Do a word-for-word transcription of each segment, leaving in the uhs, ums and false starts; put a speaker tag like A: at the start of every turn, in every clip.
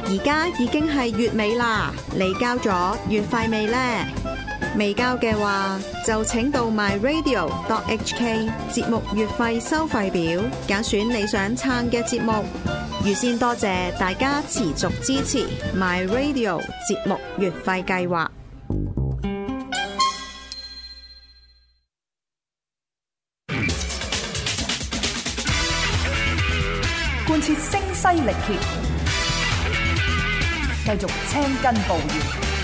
A: 而家已經係月尾啦，你交咗月費未呢？未交嘅話，就請到 my radio dot h k 節目月費收費表，揀選你想撐嘅節目。預先多謝大家持續支持 my radio 節目月費計劃。
B: 貫徹聲嘶力竭，繼續青筋暴現，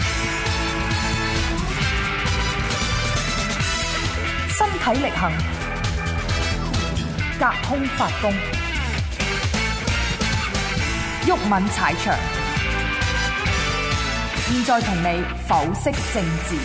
B: 身體力行，隔空發功，毓民踩場。現在同你剖析政治。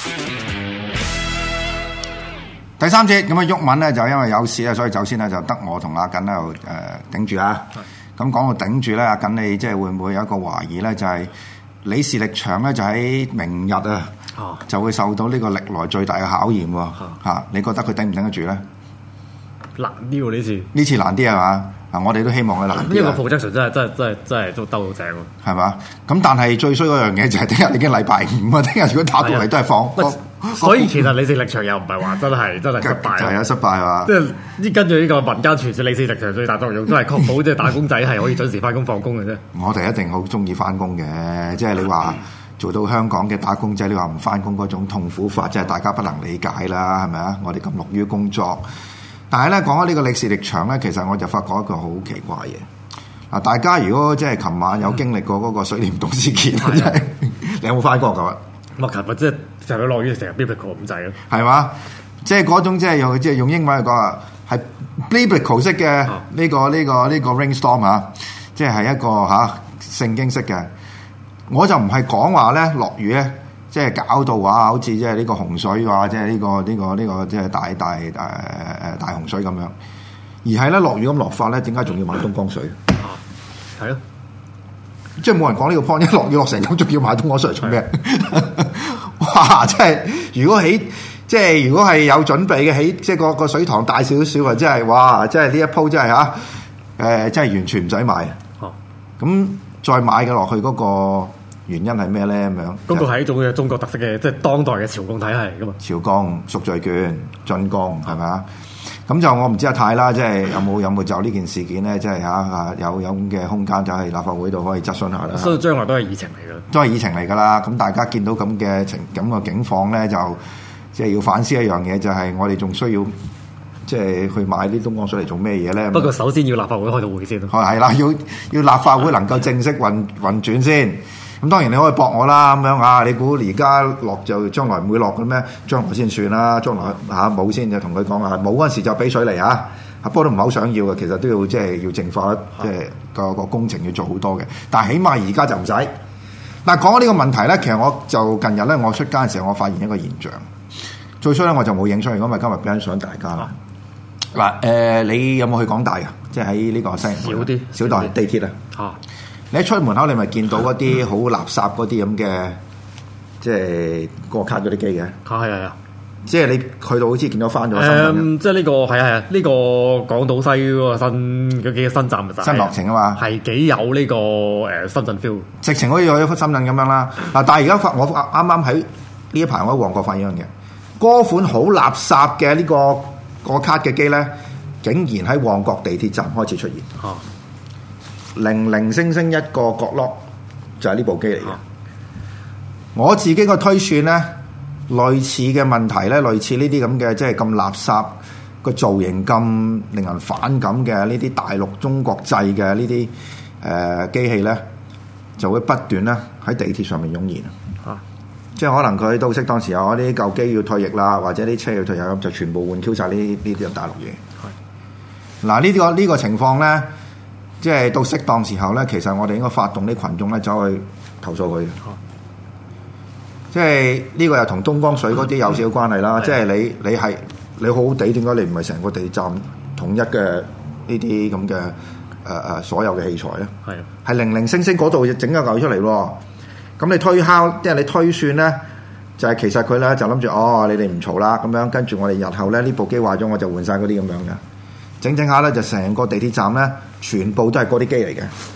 C: 第三節咁啊，毓民咧就因為有事咧，所以首先咧就得我同阿瑾喺度誒頂住啊。咁講到頂住咧，阿瑾你即係會唔會有一個懷疑咧？就係、是、李氏力場咧，就喺明日啊，啊就會受到呢個歷來最大嘅考驗喎、啊啊、你覺得佢頂唔頂得住咧？
D: 難啲喎呢次，
C: 呢次難啲係嘛？嗱，我哋都希望佢難啲。
D: 呢個 projection 真係真係真係真係都兜到正喎，
C: 係嘛？咁但係最衰嗰樣嘢就係聽日已經禮拜五啊！聽日如果打到嚟都係放。
D: 所以其實李氏力場又唔係話真係真係失敗，
C: 係啊失敗係嘛？
D: 即係呢跟住呢個民間傳説，李氏力場最大作用都係確保即係打工仔係可以準時翻工放工嘅啫。
C: 我哋一定好中意翻工嘅，即係你話做到香港嘅打工仔，你話唔翻工嗰種痛苦法，即係大家不能理解啦，係咪啊？我哋咁樂於工作，但係咧講開呢個李氏力場咧，其實我就發覺一個好奇怪嘢。嗱，大家如果即係琴晚有經歷過嗰個水簾洞事件，真係你有冇翻過㗎？
D: 我琴日即係就係落雨成日 biblical 咁滯咯，係
C: 嘛？即係嗰種即係用即係用英文嚟講啊，係 biblical 式嘅呢、呢個呢、呢個呢、呢個 rainstorm 啊，即係係一個嚇聖經式嘅。我就唔係講話咧落雨咧，即係搞到話好似即係呢個洪水話，即係呢個呢、呢個呢、呢個即係大大誒誒大洪水咁樣，而係咧落雨咁落法咧，點解仲要買東江水？啊，係咯。即係冇人講呢個 point， 一落雨落成咁，仲要買東江水做咩？哇！即係如果起，即係如果係有準備嘅起，即係個個水塘大少少啊！即係哇！即係呢一鋪真係嚇，誒、呃，真係完全唔使買。哦、啊，咁再買嘅落去嗰個原因係咩咧？咁樣
D: 嗰個係一種嘅中國特色嘅，即係當代嘅朝貢體系噶嘛。
C: 朝貢、贖罪券、進貢係咪啊？咁就我唔知阿太啦，即係有冇有冇就呢件事件咧，即係嚇有有咁嘅空間，就喺立法會度可以質詢下啦。
D: 所以將來都係議程嚟㗎，
C: 都係議程嚟㗎啦。咁大家見到咁嘅情咁嘅境況咧，就即係要反思一樣嘢，就係我哋仲需要即係去買啲東江水嚟做咩嘢咧？
D: 不過首先要立法會開到會先。
C: 係啦，要要立法會能夠正式運運轉先。咁當然你可以駁我啦，咁樣啊？你估而家落就將來唔會落嘅咩？將來先算啦，將來嚇冇先就同佢講啊，冇嗰陣時就俾水嚟嚇。不過都唔係好想要嘅，其實都要即係要淨化，即係個個工程要做好多嘅。但係起碼而家就唔使。嗱，講呢個問題咧，其實我就近日咧，我出街嘅時候，我發現一個現象。最初咧我就冇影出嚟，因為今日俾人想大家啦。嗱、啊，誒、呃，你有冇去港大㗎？即係喺呢個西
D: 少啲
C: 小袋地鐵啊。啊你一出門口，你咪見到嗰啲好垃圾嗰啲咁嘅，即係過卡嗰啲機嘅。啊，
D: 係係啊！
C: 即係你去到好似見到翻咗。
D: 誒，即係呢個係啊係啊，呢個港島西嗰個新嗰幾個新站就
C: 新落成啊嘛，
D: 係幾有呢個誒深圳 feel。直
C: 情好似去深圳咁樣啦。嗱，但係而家發我啱啱喺呢一排我喺旺角發現一樣嘢，嗰款好垃圾嘅呢個過卡嘅機咧，竟然喺旺角地鐵站開始出現。啊！零零星星一個角落就係呢部機嚟嘅。啊、我自己個推算咧，類似嘅問題咧，類似呢啲咁嘅即係咁垃圾個造型咁令人反感嘅呢啲大陸中國製嘅呢啲誒機器咧，就會不斷咧喺地鐵上面湧現。啊！即係可能佢到適當時候，啲舊機要退役啦，或者啲車要退役咁，就全部換 Q 晒呢呢啲大陸嘢。係。嗱，呢個呢個情況咧。即係到適當時候咧，其實我哋應該發動啲群眾咧走去投訴佢嘅。啊、即係呢個又同東江水嗰啲有少少關係啦。嗯、即係你你係你好好地，點解你唔係成個地站統一嘅呢啲咁嘅誒誒所有嘅器材咧？係係零零星星嗰度整一嚿出嚟喎。咁你推敲，即係你推算咧，就係、是、其實佢咧就諗住哦，你哋唔嘈啦，咁樣跟住我哋日後咧呢部機壞咗，我就換晒嗰啲咁樣嘅。整整下咧，就成個地鐵站咧，全部都係嗰啲機嚟嘅。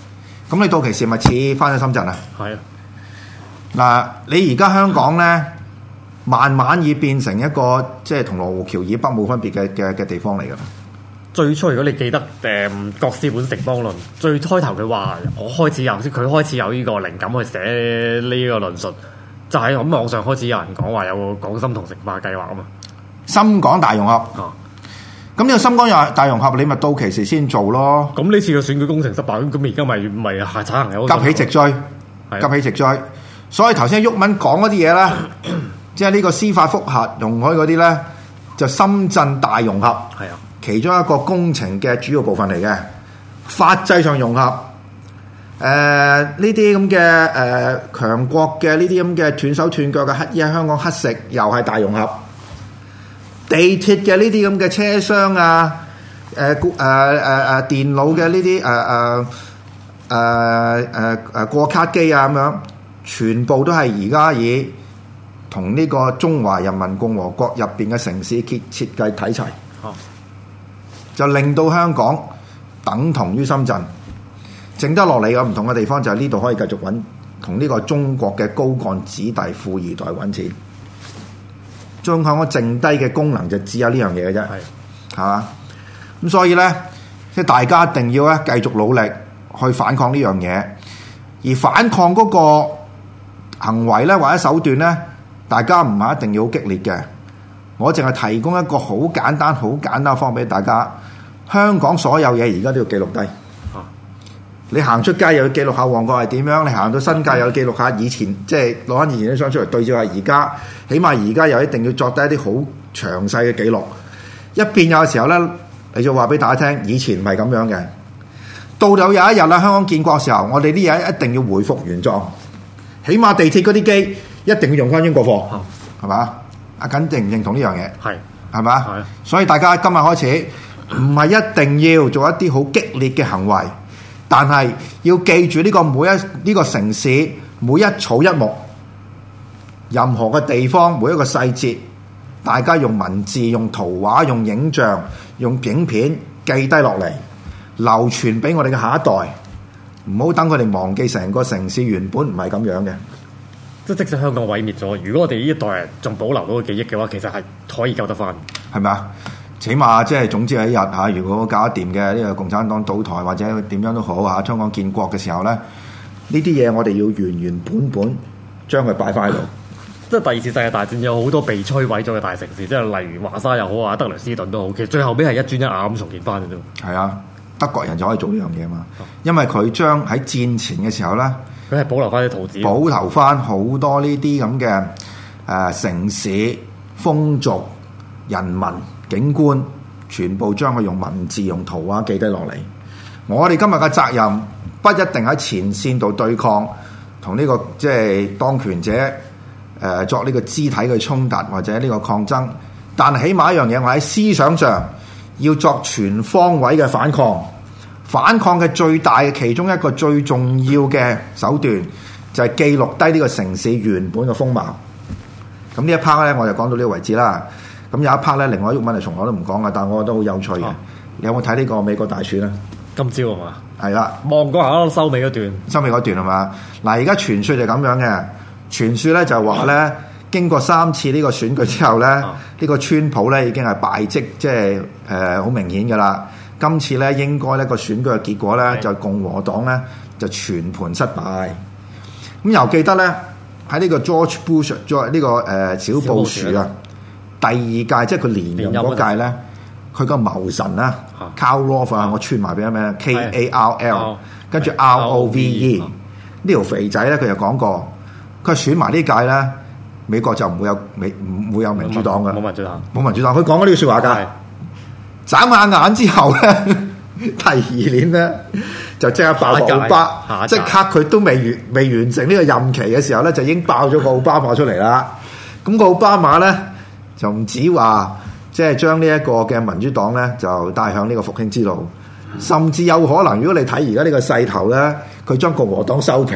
C: 咁你到期時咪似翻咗深圳啊？
D: 係啊，
C: 嗱，你而家香港咧，慢慢已變成一個即係同羅湖橋以北冇分別嘅嘅嘅地方嚟㗎啦。
D: 最初如果你記得誒國師本城邦論，最開頭佢話我開始有先，佢開始有呢個靈感去寫呢個論述，就喺咁網上開始有人講話有個廣深同城化計劃啊嘛。
C: 深港大融合，
D: 啊，
C: 咁呢個深港又大融合，你咪到期時先做咯。
D: 咁呢次嘅選舉工程失敗，咁咁而家咪咪係產行有
C: 急起直追，急起直追。所以頭先毓民講嗰啲嘢咧，即係呢個司法覆核容許嗰啲咧，就深圳大融合。
D: 係啊。
C: 其中一個工程嘅主要部分嚟嘅，法制上融合，誒呢啲咁嘅誒強國嘅呢啲咁嘅斷手斷腳嘅乞衣喺香港乞食，又係大融合。地鐵嘅呢啲咁嘅車廂啊，誒誒誒誒電腦嘅呢啲誒誒誒誒誒過卡機啊咁樣，全部都係而家以同呢個中華人民共和國入邊嘅城市設設計睇齊。哦，就令到香港等同於深圳，剩得落嚟嘅唔同嘅地方就係呢度可以繼續揾同呢個中國嘅高幹子弟富二代揾錢，將香港剩低嘅功能就只有呢樣嘢嘅啫，係嘛？咁所以咧，即係大家一定要咧繼續努力去反抗呢樣嘢，而反抗嗰個行為咧或者手段咧，大家唔係一定要好激烈嘅，我淨係提供一個好簡單、好簡單嘅方法俾大家。香港所有嘢而家都要記錄低。啊、你行出街又要記錄下旺角係點樣，你行到新界又要記錄下以前，即係攞翻以前啲相出嚟對照下而家。起碼而家又一定要作低一啲好詳細嘅記錄。一變有嘅時候咧，你就話俾大家聽，以前唔係咁樣嘅。到有有一日啦，香港建國嘅時候，我哋啲嘢一定要回復原狀。起碼地鐵嗰啲機一定要用翻英國貨，係嘛、啊？阿緊認唔認同呢樣嘢？係係嘛？係。所以大家今日開始。唔係一定要做一啲好激烈嘅行為，但係要記住呢個每一呢、呢個城市每一草一木，任何嘅地方每一個細節，大家用文字、用圖畫、用影像、用影片記低落嚟，流傳俾我哋嘅下一代，唔好等佢哋忘記成個城市原本唔係咁樣嘅。
D: 即即使香港毀滅咗，如果我哋呢一代人仲保留到個記憶嘅話，其實係可以救得翻，係咪啊？
C: 起碼即係總之有一日嚇，如果搞得掂嘅呢個共產黨倒台或者點樣都好嚇，香港建國嘅時候咧，呢啲嘢我哋要原原本本將佢擺翻喺度。
D: 即係第二次世界大戰有好多被摧毀咗嘅大城市，即係例如華沙又好啊，德累斯頓都好，其實最後尾係一磚一瓦咁重建翻嘅啫。係
C: 啊，德國人就可以做呢樣嘢嘛，因為佢將喺戰前嘅時候咧，
D: 佢係保留翻啲圖紙，
C: 保留翻好多呢啲咁嘅誒城市風俗、人民。景觀全部將佢用文字、用圖畫記低落嚟。我哋今日嘅責任不一定喺前線度對抗同呢、這個即係當權者誒、呃、作呢個肢體嘅衝突或者呢個抗爭，但係起碼一樣嘢，我喺思想上要作全方位嘅反抗。反抗嘅最大嘅其中一個最重要嘅手段就係記錄低呢個城市原本嘅風貌。咁呢一 part 咧，我就講到呢個為止啦。咁有一 part 咧，另外毓民係從來都唔講嘅，但係我覺得好有趣嘅。啊、你有冇睇呢個美國大選啊？
D: 今朝係嘛？係
C: 啦，
D: 望過下收尾嗰段，
C: 收尾嗰段係嘛？嗱，而家傳説就咁樣嘅，傳説咧就話咧，經過三次呢個選舉之後咧，呢、啊、個川普咧已經係敗績，即係誒好明顯㗎啦。今次咧應該呢個選舉嘅結果咧，就共和黨咧就全盤失敗。咁又記得咧喺呢個 George Bush，呢、這個誒、呃、小布殊啊。第二屆即係佢連任嗰屆咧，佢個謀臣啦 Karl Rove 啊，我串埋俾佢咩 K A R L， 跟住 R O V E 呢條肥仔咧，佢就講過，佢選埋呢屆咧，美國就唔會有美唔會有民主黨嘅，
D: 冇民主黨，
C: 冇民主黨。佢講過呢句説話㗎，眨下眼之後咧，第二年咧就即刻爆個奧巴，即刻佢都未完未完成呢個任期嘅時候咧，就已經爆咗個奧巴馬出嚟啦。咁個奧巴馬咧。就唔止話，即係將呢一個嘅民主黨咧，就帶向呢個復興之路，甚至有可能，如果你睇而家呢個勢頭咧，佢將共和黨收皮，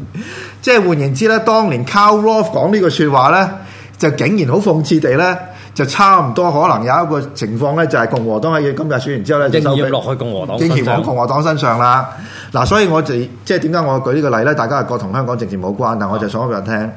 C: 即係換言之咧，當年 Karl Rove 講呢個説話咧，就竟然好諷刺地咧， 就差唔多可能有一個情況咧，就係共和黨喺今日選完之後咧，就收
D: 應驗落去共和黨身上，
C: 應驗喺共和黨身上啦。嗱，所以我就即係點解我舉呢個例咧？大家係覺同香港政治冇關，但我就想講俾人聽。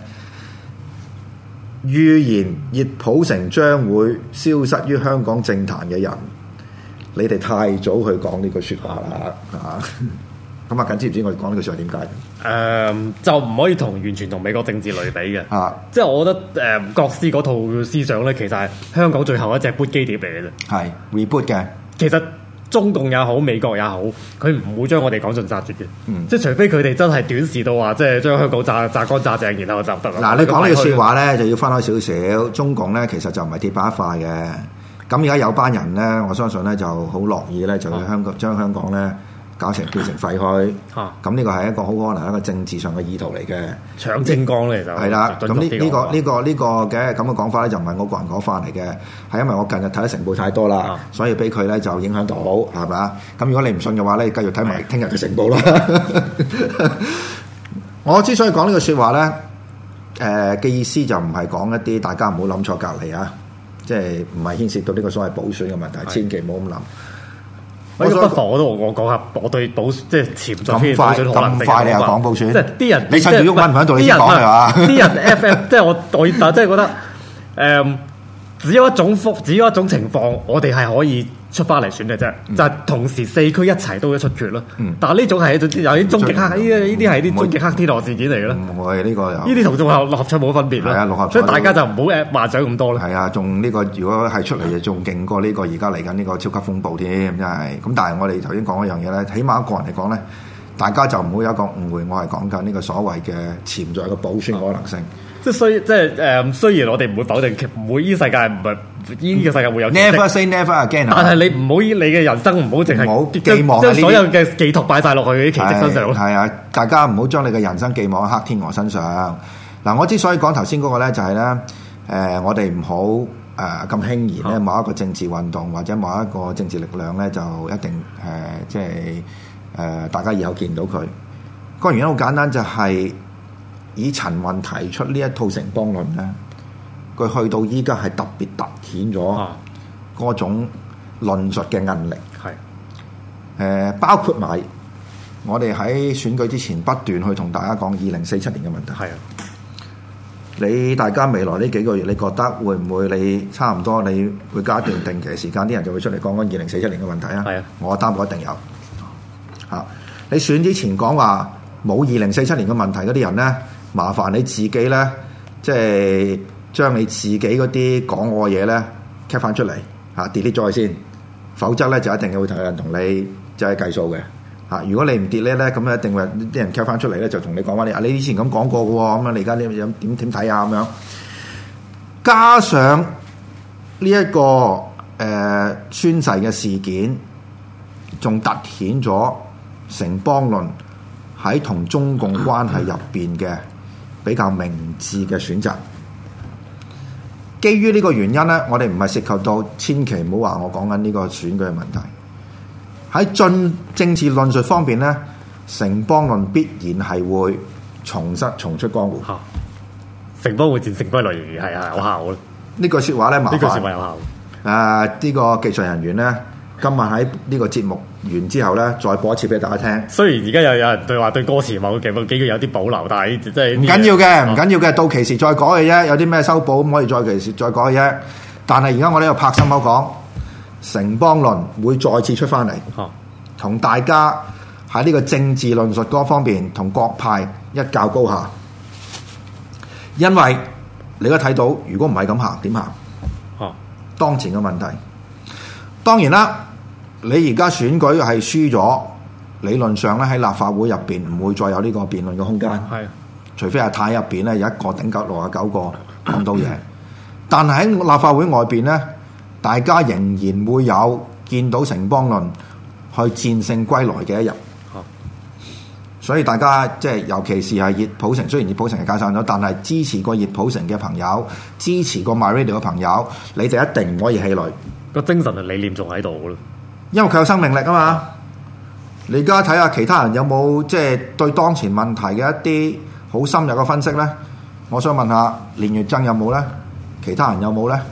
C: 預言熱普城將會消失於香港政壇嘅人，你哋太早去講呢句説話啦嚇！咁啊，緊知唔知我哋講呢句説話點解？誒、
D: 呃，就唔可以同完全同美國政治類比嘅。啊，即係我覺得誒，國師嗰套思想咧，其實係香港最後一隻砵基碟嚟嘅啫。
C: 係 reboot 嘅。其實
D: 中共也好，美國也好，佢唔會將我哋趕盡殺絕嘅。嗯，即係除非佢哋真係短視到話，即係將香港炸炸乾炸淨，然後就得啦。
C: 嗱，你講呢句説話咧，就要分開少少。中共咧其實就唔係鐵板一塊嘅。咁而家有班人咧，我相信咧就好樂意咧，就去香港將香港咧搞成變成廢墟。嚇！咁呢個係一個好可能一個政治上嘅意圖嚟嘅。
D: 搶政綱咧就係啦。
C: 咁呢呢個呢個呢個嘅咁嘅講法咧，就唔係我個人講法嚟嘅，係因為我近日睇得成報太多啦，所以俾佢咧就影響到，係咪？咁如果你唔信嘅話咧，繼續睇埋聽日嘅成報啦。我之所以講呢個説話咧，誒、呃、嘅意思就唔係講一啲大家唔好諗錯隔離啊，即係唔係牽涉到呢個所謂補選嘅問題，千祈唔好咁諗。
D: 我不妨我都我講下，我對補即係潛在嘅補選可能性。
C: 咁快你又講補選？
D: 即係啲人，
C: 你趁住鬱唔喺度，你先講係嘛？
D: 啲人 F F 即係我我但即係覺得誒、嗯，只有一種福，只有一種情況，我哋係可以出翻嚟選嘅啫，嗯、就係同時四區一齊都一出決咯。嗯、但係呢種係一種有啲終極黑，呢呢啲係啲終極黑天鵝事件嚟嘅咯。
C: 唔會呢個，呢
D: 啲同仲有六合彩冇分別咯。係啊，六合彩，所以大家就唔好誒幻想咁多啦。
C: 係啊，仲呢個如果係出嚟就仲勁過呢個而家嚟緊呢個超級風暴添，真係。咁但係我哋頭先講一樣嘢咧，起碼個人嚟講咧，大家就唔好有一個誤會，我係講緊呢個所謂嘅潛在嘅補選可能性。
D: 即係雖即係誒，雖然我哋唔會否定，唔會呢世界唔係呢個世界會有。
C: Never say never again。
D: 但係你唔好你嘅人生唔好淨係
C: 寄望
D: 將所有嘅寄託擺晒落去啲奇蹟身上。
C: 係啊，大家唔好將你嘅人生寄望喺黑天鵝身上。嗱，我之所以講頭先嗰個咧，就係咧誒，我哋唔好誒咁輕易咧，某一個政治運動或者某一個政治力量咧，就一定誒、呃、即係誒、呃、大家以後見到佢。個原因好簡單，就係、是。以陳雲提出呢一套城邦論咧，佢去到依家係特別突顯咗嗰種論述嘅韌力。係誒、呃，包括埋我哋喺選舉之前不斷去同大家講二零四七年嘅問題。係啊，你大家未來呢幾個月，你覺得會唔會你差唔多你會加一段定期嘅時間，啲人就會出嚟講緊二零四七年嘅問題啊？係啊，我擔保一定有。嚇，你選之前講話冇二零四七年嘅問題嗰啲人咧？麻煩你自己咧，即係將你自己嗰啲講我嘅嘢咧 cap 翻出嚟嚇 delete 咗佢先，否則咧就一定會有人同你即係計數嘅嚇。如果你唔 delete 咧，咁一定會啲人 cap 翻出嚟咧，就同你講翻你啊，你以前咁講過嘅喎，咁啊你而家點點點睇啊咁樣。加上呢、這、一個誒、呃、宣誓嘅事件，仲突顯咗城邦論喺同中共關係入邊嘅比較明智嘅選擇。基於呢個原因咧，我哋唔係涉及到，千祈唔好話我講緊呢個選舉嘅問題。喺進政治論述方面咧，城邦論必然係會重失重出江湖。嚇、啊，
D: 城邦會戰勝歸來仍然係有效嘅。
C: 呢句説話咧，麻煩
D: 呢句説話有效。
C: 誒、呃，呢、這個技術人員咧。今日喺呢個節目完之後咧，再播一次俾大家聽。
D: 雖然而家又有人對話對歌詞某幾幾句有啲保留，但係即係
C: 唔緊要嘅，唔緊要嘅，到期時再改嘅啫。有啲咩修補咁可以再期時再改嘅啫。但係而家我呢度拍心口講，城邦論會再次出翻嚟，同、啊、大家喺呢個政治論述嗰方面同各派一較高下。因為你而家睇到，如果唔係咁行，點行？啊、當前嘅問題，當然啦。你而家選舉係輸咗，理論上咧喺立法會入邊唔會再有呢個辯論嘅空間，係的除非係太入邊咧有一個頂夠六十九個講到嘢，但係喺立法會外邊咧，大家仍然會有見到城邦論去戰勝歸來嘅一日。的所以大家即係尤其是係熱普城，雖然熱普城係解散咗，但係支持過熱普城嘅朋友，支持過 MyRadio 嘅朋友，你哋一定唔可以氣餒，個
D: 精神嘅理念仲喺度咯。
C: 因為佢有生命力啊嘛！你而家睇下其他人有冇即係對當前問題嘅一啲好深入嘅分析咧？我想問下連月增有冇咧？其他人有冇咧？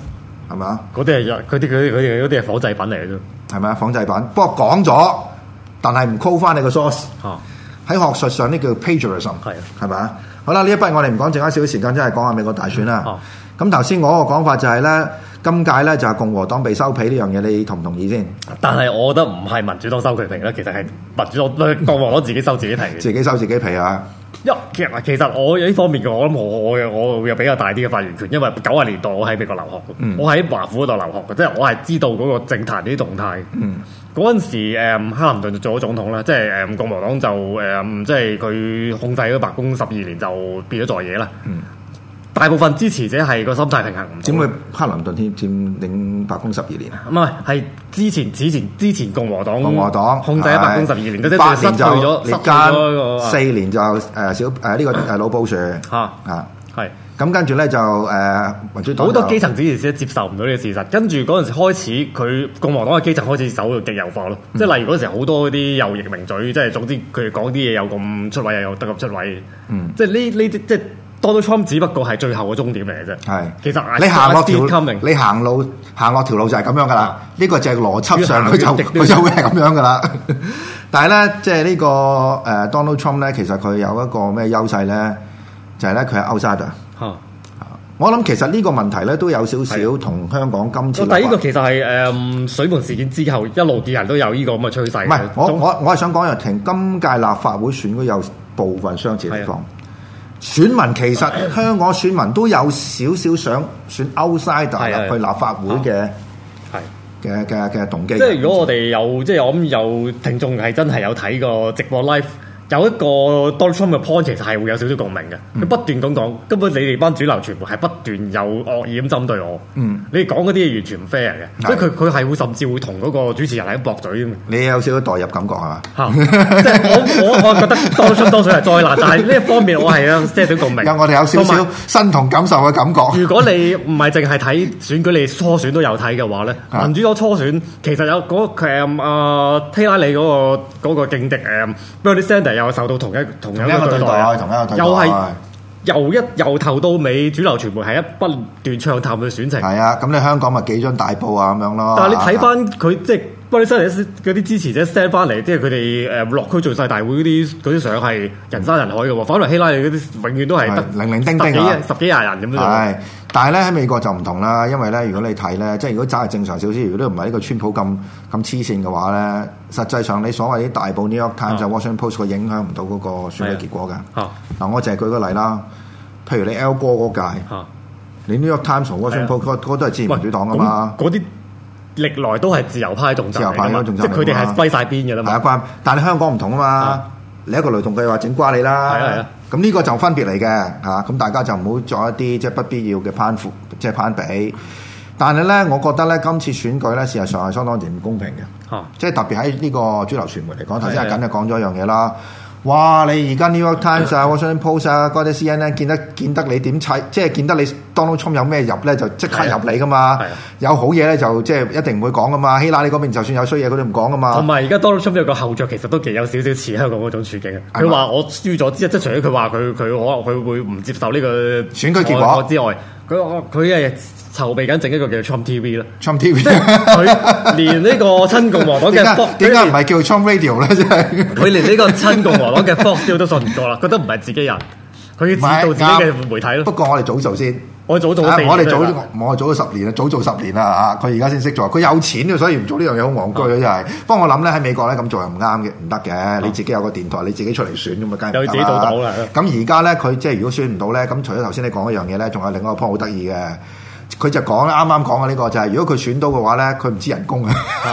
C: 係咪啊？
D: 嗰啲係佢啲佢佢哋嗰啲係仿製品嚟嘅啫。
C: 係咪啊？仿製品，不過講咗，但係唔 call 翻你個 source。
D: 啊
C: 喺學術上呢叫 plagiarism，
D: 係
C: 係咪啊？好啦，呢一筆我哋唔講，剩翻少少時間，真係講下美國大選啦。
D: 哦
C: 咁頭先我個講法就係、是、咧，今屆咧就係共和黨被收皮呢樣嘢，你同唔同意先？
D: 但係我覺得唔係民主黨收佢皮啦，其實係民主黨共和黨自己收自己皮嘅。
C: 自己收自己皮啊！
D: 因其實其實我有呢方面嘅，我諗我我我會有比較大啲嘅發言權，因為九十年代我喺美國留學，
C: 嗯、我
D: 喺華府嗰度留學嘅，即係我係知道嗰個政壇啲動態。嗰陣、嗯、時誒克林頓就做咗總統啦，即係誒共和黨就誒即係佢控制咗白宮十二年就變咗在野啦。嗯大部分支持者係個心態平衡唔到。點會
C: 克林頓佔佔領白宮十二年啊？
D: 唔係，係之前之前之前共和黨
C: 共和黨
D: 控制咗白宮十二年，即係
C: 八
D: 失去咗，失去咗
C: 四年就誒小誒呢個誒老布殊嚇啊係。咁跟住咧就誒民主黨好
D: 多基層支持者接受唔到呢個事實，跟住嗰陣時開始佢共和黨嘅基層開始走到極右化咯。即係例如嗰時好多啲右翼名嘴，即係總之佢哋講啲嘢有咁出位，又有得咁出位。嗯，即係呢呢啲即係。Donald Trump 只不過係最後嘅終點嚟嘅啫。係，其實
C: 你行落條，你行路行落條路就係咁樣噶啦。呢個就係邏輯上佢就佢就會係咁樣噶啦。但係咧，即係呢個誒 Donald Trump 咧，其實佢有一個咩優勢咧，就係咧佢係 outsider。嚇，我諗其實呢個問題咧都有少少同香港今次。
D: 但係呢個其實係誒水門事件之後一路啲人都有呢個咁嘅趨勢。
C: 唔係，我我我係想講又停今屆立法會選舉有部分相似地方。選民其實香港選民都有少少想選 outsider 入去立法會嘅嘅嘅嘅動機。
D: 即係如果我哋有即係我諗有聽眾係真係有睇過直播 live。有一個 Donald Trump 嘅 point 其實係會有少少共鳴嘅，佢、嗯、不斷咁講，根本你哋班主流全部係不斷有惡意咁針對我。嗯，你哋講嗰啲嘢完全唔 fair 嘅，即係佢佢係會甚至會同嗰個主持人喺度駁嘴。
C: 你有少少代入感覺係嘛？
D: 嚇，即係我我我覺得 Donald Trump 多數係災難，但係呢一方面我係有些少共鳴。
C: 有我哋有少少身同感受嘅感覺。
D: 如果你唔係淨係睇選舉，你初選都有睇嘅話咧，民主黨初選其實有嗰誒啊希拉里嗰個嗰個勁敵誒 Bernie Sanders 又受到同一同一個對待，
C: 同一個對待，
D: 又係由一由頭到尾，主流傳媒係一不斷暢談佢選情。
C: 係啊，咁你香港咪幾張大報啊咁樣咯。
D: 但係你睇翻佢即係 Bernie Sanders 嗰啲支持者 send 翻嚟，即係佢哋誒落區做晒大會嗰啲嗰啲相係人山人海嘅喎。反而希拉里嗰啲永遠都係得
C: 零零丁丁啊，
D: 十幾廿人咁樣。
C: 係，但係咧喺美國就唔同啦，因為咧如果你睇咧，即係如果揸係正常少少，如果都唔係呢個川普咁咁黐線嘅話咧，實際上你所謂啲大報 New York Times、啊、Washington Post 佢影響唔到嗰個選舉結果㗎。嗱、啊啊，我淨係舉個例啦，譬如你 Al Gore 嗰屆，啊、你 New York Times 同 Washington Post 嗰嗰都係支持民主黨㗎嘛。嗰啲歷來都係自由派重鎮嚟㗎嘛，即係佢哋係歸晒邊㗎啦嘛。係啊，關。但係香港唔同啊嘛，啊你一個雷同計劃整瓜你啦。係啊係啊。咁呢個就分別嚟嘅嚇，咁大家就唔好做一啲即係不必要嘅攀附，即係攀比。但係咧，我覺得咧，今次選舉咧，事實上係相當之唔公平嘅，啊、即係特別喺呢個主流傳媒嚟講，頭先阿緊就講咗一樣嘢啦。哇！你而家 New York Times 啊、Washington Post 啊、嗰啲 C N N 見得見得你點砌，即係見得你 Donald Trump 有咩入咧，就即刻入你噶嘛。有好嘢咧，就即係一定唔會講噶嘛。希拉里嗰邊就算有衰嘢，佢都唔講噶嘛。同埋而家 Donald Trump 有個後著，其實都幾有少少似香港嗰種處境。佢話我輸咗之後，即係除咗佢話佢佢可能佢會唔接受呢個選舉結果之外，佢佢係籌備緊整一個叫 Trump T V 啦。Trump T V 即係佢連呢個親共和黨嘅點解唔係叫 Trump Radio 咧？真係佢連呢個親共和黨嘅 Fox 都信唔過啦，覺得唔係自己人，佢要指導自己嘅媒體咯。不過我哋早做先，我早做四年，我哋早我做咗十年啦，早做十年啦啊！佢而家先識做，佢有錢嘅，所以唔做呢樣嘢好戇居嘅真係。不過我諗咧喺美國咧咁做又唔啱嘅，唔得嘅。你自己有個電台，你自己出嚟選咁啊，梗係有自己做到啦。咁而家咧佢即係如果選唔到咧，咁除咗頭先你講一樣嘢咧，仲有另外一個 point 好得意嘅。佢就講啱啱講嘅呢個就係、是，如果佢選到嘅話咧，佢唔知人工啊。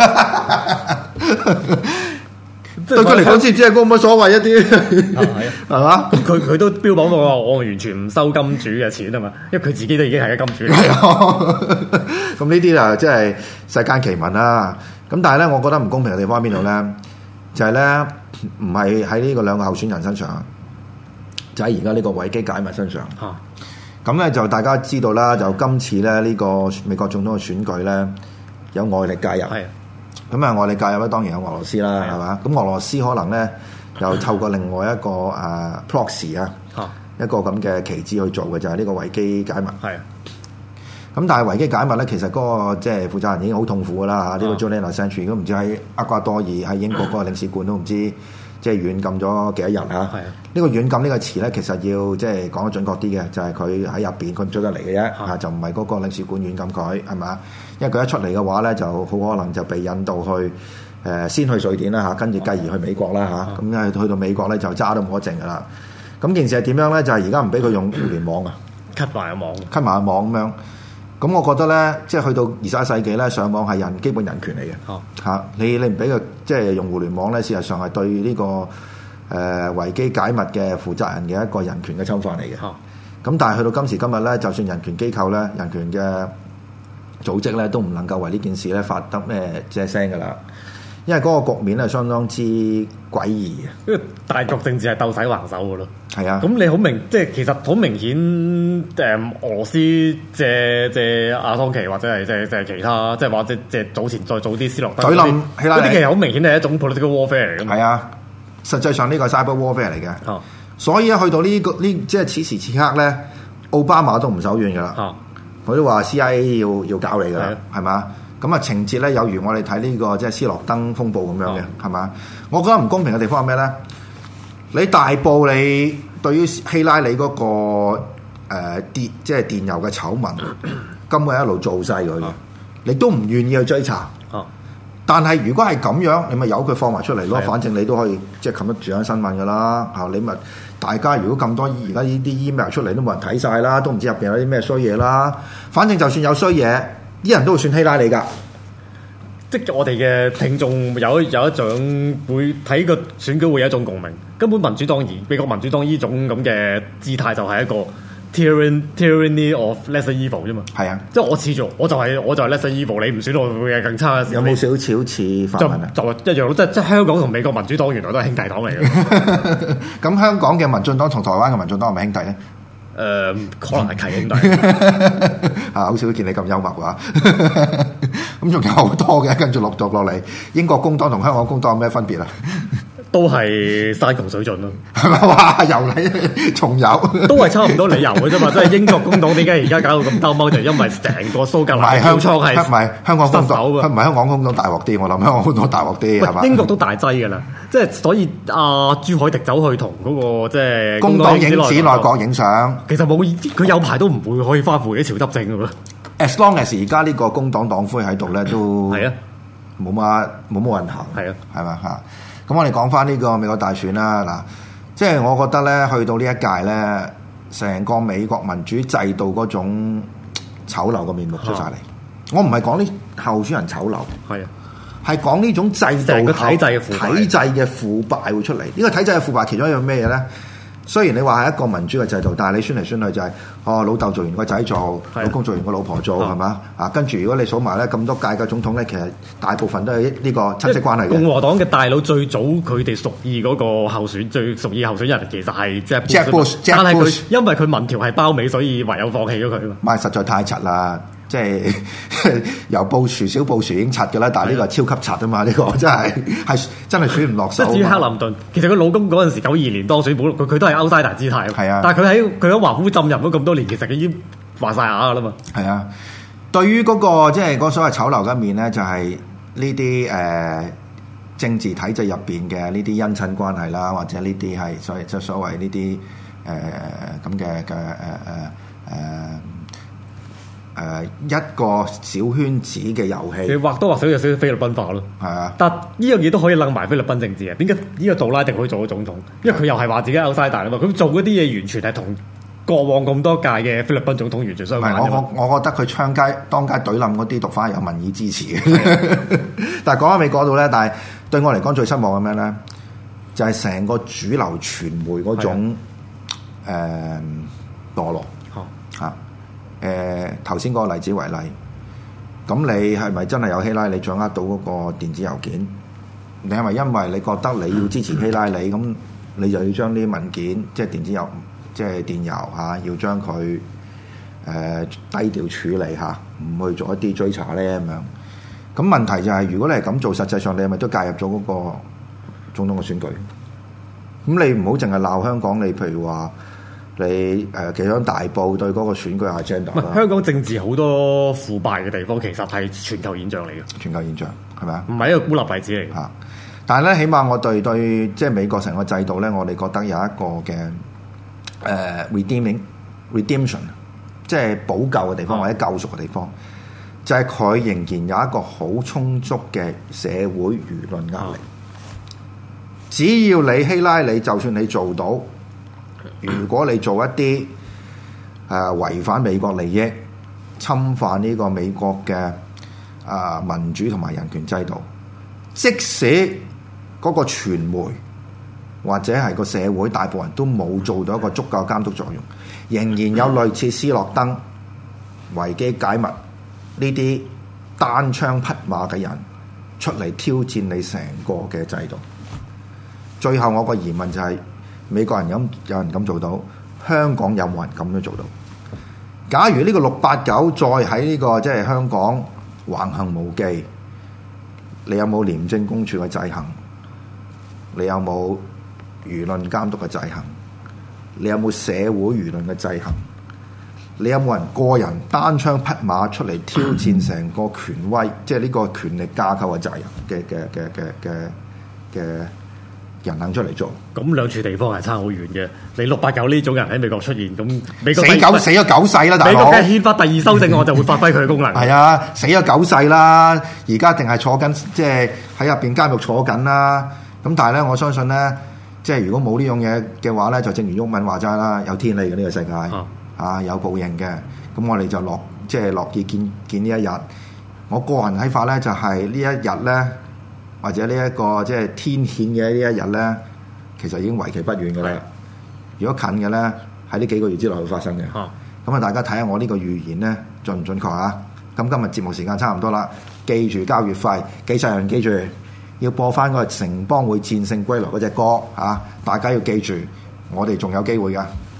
C: 對佢嚟講，知唔知人工冇乜所謂一啲，係嘛？佢佢都標榜過話，我完全唔收金主嘅錢啊嘛，因為佢自己都已經係個金主。咁呢啲啊，即係世間奇聞啦。咁但係咧，我覺得唔公平嘅地方喺邊度咧？就係、是、咧，唔係喺呢個兩個候選人身上，就喺而家呢個維基解密身上。咁咧就大家知道啦，就今次咧呢個美國總統嘅選舉咧有外力介入，咁啊外力介入咧當然有俄羅斯啦，係嘛？咁俄羅斯可能咧又透過另外一個誒、uh, proxy 啊，一個咁嘅旗幟去做嘅就係、是、呢個維基解密。係咁但係維基解密咧，其實嗰個即係負責人已經好痛苦噶啦嚇。呢個 Julian Assange 如果唔知喺厄瓜多爾喺英國嗰個領事館都唔知即係軟禁咗幾多日嚇。呢個軟禁呢個詞咧，其實要即係講得準確啲嘅，就係佢喺入邊佢唔出得嚟嘅啫嚇，就唔係嗰個領事館軟禁佢係嘛？因為佢一出嚟嘅話咧，就好可能就被引導去。誒先去瑞典啦嚇，跟住繼而去美國啦嚇，咁咧去到美國咧就揸都冇得剩噶啦。咁件事係點樣咧？就係而家唔俾佢用互聯網啊
D: ，cut 埋個網
C: ，cut 埋個網咁樣。咁我覺得咧，即係去到二十一世紀咧，上網係人基本人權嚟嘅嚇。你你唔俾佢即係用互聯網咧，事實上係對呢、這個誒、呃、維基解密嘅負責人嘅一個人權嘅侵犯嚟嘅。咁、嗯、但係去到今時今日咧，就算人權機構咧、人權嘅組織咧，都唔能夠為呢件事咧發得咩即係聲噶啦。因為嗰個局面係相當之詭異嘅，
D: 因為大國政治係鬥洗橫手嘅咯。係啊，咁你好明，即係其實好明顯，誒俄羅斯借借阿桑奇或者係即係即係其他，即係或者即係早前再早啲斯諾登嗰啲，嗰啲其實好明顯係一種 political warfare 嚟嘅。係啊，實際上呢個係 cyber warfare 嚟嘅。哦，所以一去到呢個呢，即係此時此刻咧，奧巴馬都唔手軟㗎啦。哦，佢都話 C I A 要要搞你㗎啦，係嘛？咁啊情節咧有如我哋睇呢個即係斯諾登風暴咁樣嘅，係嘛、嗯？我覺得唔公平嘅地方係咩咧？你大埔你對於希拉里嗰、那個誒、呃、電即係電郵嘅醜聞，根本係一路做晒佢嘅，嗯、你都唔願意去追查。嗯、但係如果係咁樣，你咪由佢放埋出嚟咯，嗯、反正你都可以即係冚得住緊新聞㗎啦。嚇你咪大家如果咁多而家呢啲 email 出嚟都冇人睇晒啦，都唔知入邊有啲咩衰嘢啦。反正就算有衰嘢。啲人都會算希拉里㗎， 即係我哋嘅聽眾有有一種會睇個選舉會有一種共鳴。根本民主黨而美國民主黨呢種咁嘅姿態就係一個 tyranny tyranny of lesser evil 啫嘛。係啊，即係我似咗，我就係、是、我就係 lesser evil，你唔選我會係更差嘅時候。有冇少少似泛民啊？就就一樣咯，即係即係香港同美國民主黨原來都係兄弟黨嚟嘅。
C: 咁香港嘅民進黨同台灣嘅民進黨係咪兄弟咧？
D: 誒、呃，可能係契兄弟
C: 啊！好少見你咁幽默話，咁仲有好多嘅，跟住陸續落嚟，英國工黨同香港工黨有咩分別啊？
D: 都係山窮水盡咯，
C: 係咪話又嚟重有？
D: 都係差唔多理由嘅啫嘛，即係英國工黨點解而家搞到咁兜踎，就係因為成個蘇格蘭票倉係
C: 唔係香港工黨，唔係香港工黨大鑊啲，我諗香港工黨大鑊啲係嘛？
D: 英國都大劑㗎啦，即係所以阿朱凱迪走去同嗰個即係
C: 工黨影子內閣影相，
D: 其實冇佢有排都唔會可以翻回啲朝執政㗎喎。
C: As long as 而家呢個工黨黨魁喺度咧，都
D: 係啊，
C: 冇乜冇乜運行，係啊，係嘛嚇。咁我哋講翻呢個美國大選啦，嗱，即係我覺得咧，去到呢一屆咧，成個美國民主制度嗰種醜陋嘅面目出晒嚟。啊、我唔係講啲候選人醜陋，係啊，係講呢種制度
D: 成個體制嘅腐敗，
C: 體制嘅腐敗會出嚟。呢、這個體制嘅腐敗其中一樣咩嘢咧？雖然你話係一個民主嘅制度，但係你宣嚟宣去就係、是、哦，老豆做完個仔做，老公做完個老婆做，係嘛啊？跟住如果你數埋咧咁多屆嘅總統咧，其實大部分都係呢個親戚關係嘅。共
D: 和黨嘅大佬最早佢哋屬意嗰個候選最屬意候選人，其實係即係
C: Jeb Bush，
D: 但係佢因為佢民調係包尾，所以唯有放棄咗佢啊嘛。
C: 唔係實在太柒啦！即係由布殊小布殊已經柒嘅啦，但係呢個係超級柒啊嘛！呢、呢個真係係真係選唔落手。
D: 即係至於克林頓，其實佢老公嗰陣時九二年當選，佢佢都係 outsider 姿態。係啊，但係佢喺佢喺華府浸淫咗咁多年，其實佢已經話晒啞㗎啦嘛。係
C: 啊，對於嗰、嗰個即係嗰所謂醜陋嘅一面咧，就係呢啲誒政治體制入邊嘅呢啲姻親關係啦，或者呢啲係所謂即係所謂呢啲誒咁嘅嘅誒誒誒。誒、呃、一個小圈子嘅遊戲，
D: 你或多或少有少少菲律賓化咯。係啊，但呢樣嘢都可以擸埋菲律賓政治啊。點解呢個杜拉迪可以做咗總統？因為佢又係話自己 outsider 啊嘛。佢做嗰啲嘢完全係同過往咁多屆嘅菲律賓總統完全相反。
C: 我我我覺得佢槍街當街懟冧嗰啲毒販係有民意支持嘅。但係講翻美國度咧，但係對我嚟講最失望係咩咧？就係、是、成個主流傳媒嗰種誒墮落嚇。誒頭先嗰個例子為例，咁你係咪真係有希拉里掌握到嗰個電子郵件？你係咪因為你覺得你要支持希拉里，咁你就要將啲文件，即係電子郵，即係電郵嚇，要將佢誒、呃、低調處理嚇，唔去做一啲追查咧咁樣？咁問題就係、是，如果你係咁做，實際上你係咪都介入咗嗰個總統嘅選舉？咁你唔好淨係鬧香港，你譬如話。 你誒其實大埔對嗰個選舉 agenda
D: 唔係香港政治好多腐敗嘅地方，其實係全球現象嚟嘅，
C: 全球現象係咪啊？
D: 唔係一個孤立例子嚟嘅。
C: 嚇！但係咧，起碼我對對即係美國成個制度咧，我哋覺得有一個嘅誒、呃、redeeming redemption，即係補救嘅地方、嗯、或者救贖嘅地方，就係、是、佢仍然有一個好充足嘅社會輿論壓力。嗯、只要你希拉里，就算你做到。如果你做一啲誒、呃、違反美國利益、侵犯呢個美國嘅啊、呃、民主同埋人權制度，即使嗰個傳媒或者係個社會大部分人都冇做到一個足夠監督作用，仍然有類似斯諾登、維基解密呢啲單槍匹馬嘅人出嚟挑戰你成個嘅制度。最後我個疑問就係、是。美國人咁有人咁做到，香港有冇人咁樣做到？假如呢個六八九再喺呢、這個即係香港橫行無忌，你有冇廉政公署嘅制衡？你有冇輿論監督嘅制衡？你有冇社會輿論嘅制衡？你有冇人個人單槍匹馬出嚟挑戰成個權威，即係呢個權力架構嘅責任嘅嘅嘅嘅嘅嘅？人肯出嚟做，
D: 咁兩處地方係差好遠嘅。你六八九呢種人喺美國出現，咁美國
C: 死九死咗九世啦，大佬！
D: 美國嘅憲法第二修正案就會發揮佢嘅功能。
C: 係啊，死咗九世啦，而家定係坐緊，即係喺入邊監獄坐緊啦。咁但係咧，我相信咧，即係如果冇呢樣嘢嘅話咧，就正如毓民話齋啦，有天理嘅呢、這個世界啊，啊有報應嘅。咁我哋就樂即係樂意見見呢一日。我個人睇法咧，就係、是、呢一日咧。或者呢、這、一個即係天譴嘅呢一日咧，其實已經為期不遠嘅啦。的如果近嘅咧，喺呢幾個月之內會發生嘅。咁啊、嗯，大家睇下我呢個預言咧準唔準確啊？咁今日節目時間差唔多啦，記住交月費，記晒人記住要播翻嗰個城邦會戰勝歸來嗰隻歌啊！大家要記住，我哋仲有機會㗎。